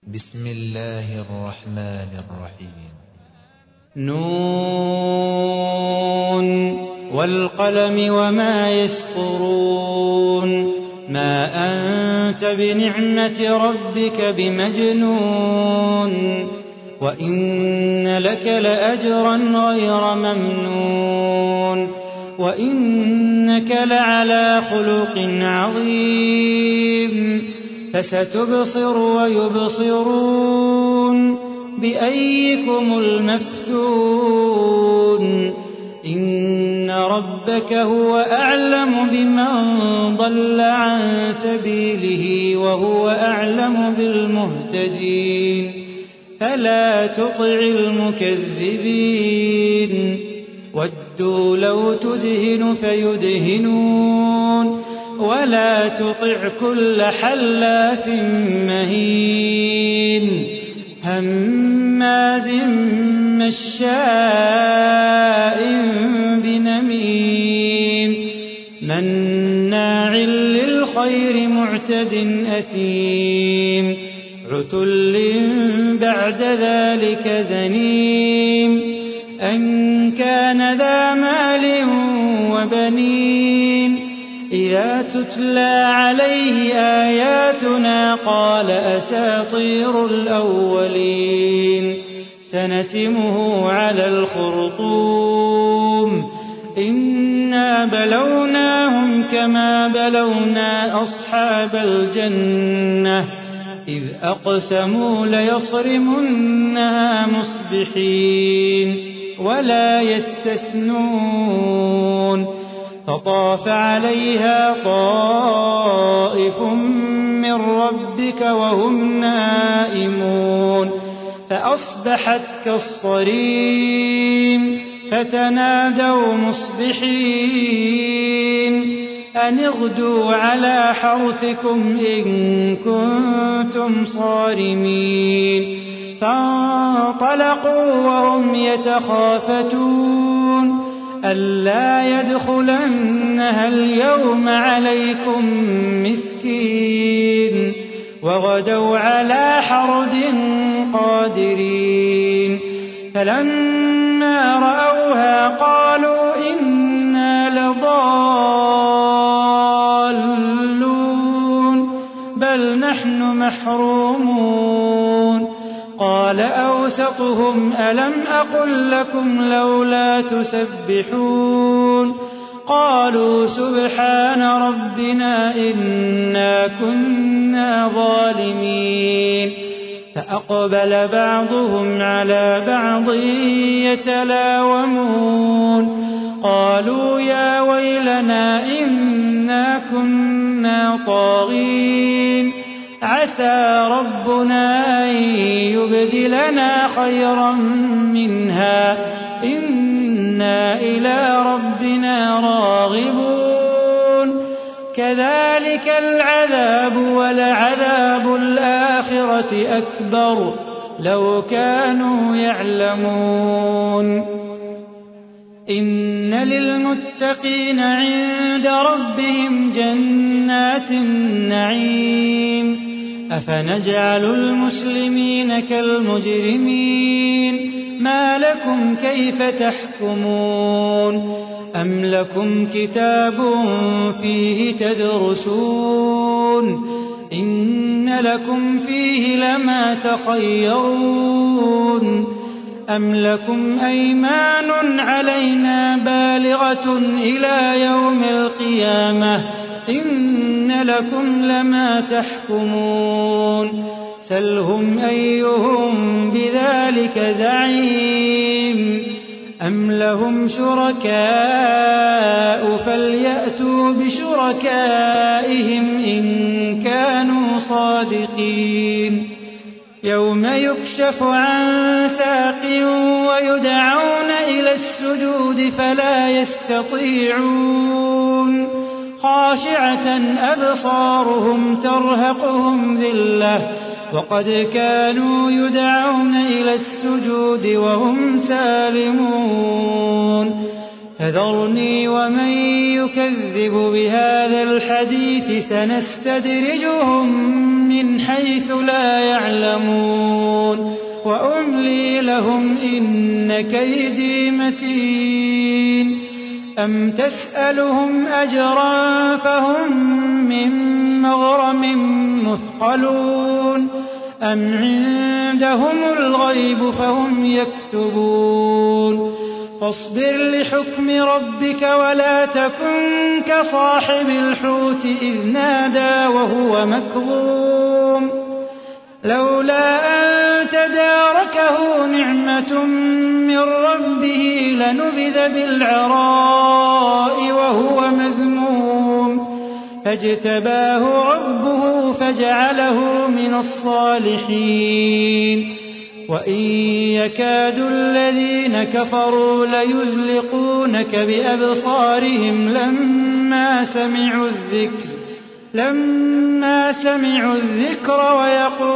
بسم الله الرحمن الرحيم. نون والقلم وما يسطرون ما أنت بنعمة ربك بمجنون وإن لك لأجرا غير ممنون وإنك لعلى خلق عظيم فستبصر ويبصرون بأيكم المفتون إن ربك هو أعلم بمن ضل عن سبيله وهو أعلم بالمهتدين فلا تطع المكذبين ودوا لو تدهن فيدهنون ولا تطع كل حلاف مهين هماز مشاء بنميم مناع للخير معتد أثيم عتل بعد ذلك زنيم أن كان ذا مال وبنين إذا تتلى عليه آياتنا قال أساطير الأولين سنسمه على الخرطوم إنا بلوناهم كما بلونا أصحاب الجنة إذ أقسموا ليصرمنها مصبحين ولا يستثنون فطاف عليها طائف من ربك وهم نائمون فأصبحت كالصريم فتنادوا مصبحين أن اغدوا على حرثكم إن كنتم صارمين فانطلقوا وهم يتخافتون ألا يدخلنها اليوم عليكم مسكين وغدوا على حرد قادرين فلما رأوها قالوا إنا لضالون بل نحن محرومون قال أوسطهم ألم أقل لكم لولا تسبحون قالوا سبحان ربنا إنا كنا ظالمين فأقبل بعضهم على بعض يتلاومون قالوا يا ويلنا إنا كنا طاغين عسى ربنا أن يبدلنا خيرا منها إنا إلى ربنا راغبون كذلك العذاب ولعذاب الآخرة أكبر لو كانوا يعلمون إن للمتقين عند ربهم جنات النعيم أفنجعل المسلمين كالمجرمين ما لكم كيف تحكمون أم لكم كتاب فيه تدرسون إن لكم فيه لما تخيرون أم لكم أيمان علينا بالغة إلى يوم القيامة إن لكم لما تحكمون سلهم أيهم بذلك زعيم أم لهم شركاء فليأتوا بشركائهم إن كانوا صادقين يوم يكشف عن ساق ويدعون إلى السجود فلا يستطيعون خاشعة أبصارهم ترهقهم ذلة وقد كانوا يدعون إلى السجود وهم سالمون فذرني ومن يكذب بهذا الحديث سنستدرجهم من حيث لا يعلمون فأملي لهم إن كيدي متين أم تسألهم أجرا فهم من مغرم مثقلون أم عندهم الغيب فهم يكتبون فاصبر لحكم ربك ولا تكن كصاحب الحوت إذ نادى وهو مكظوم لولا أن تداركه نعمة من ربه لنبذ بالعراء وهو مذموم فاجتباه ربه فجعله من الصالحين وإن يكاد الذين كفروا ليزلقونك بأبصارهم لما سمعوا الذكر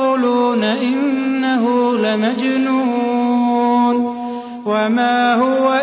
ويقولون إنه لمجنون وما هو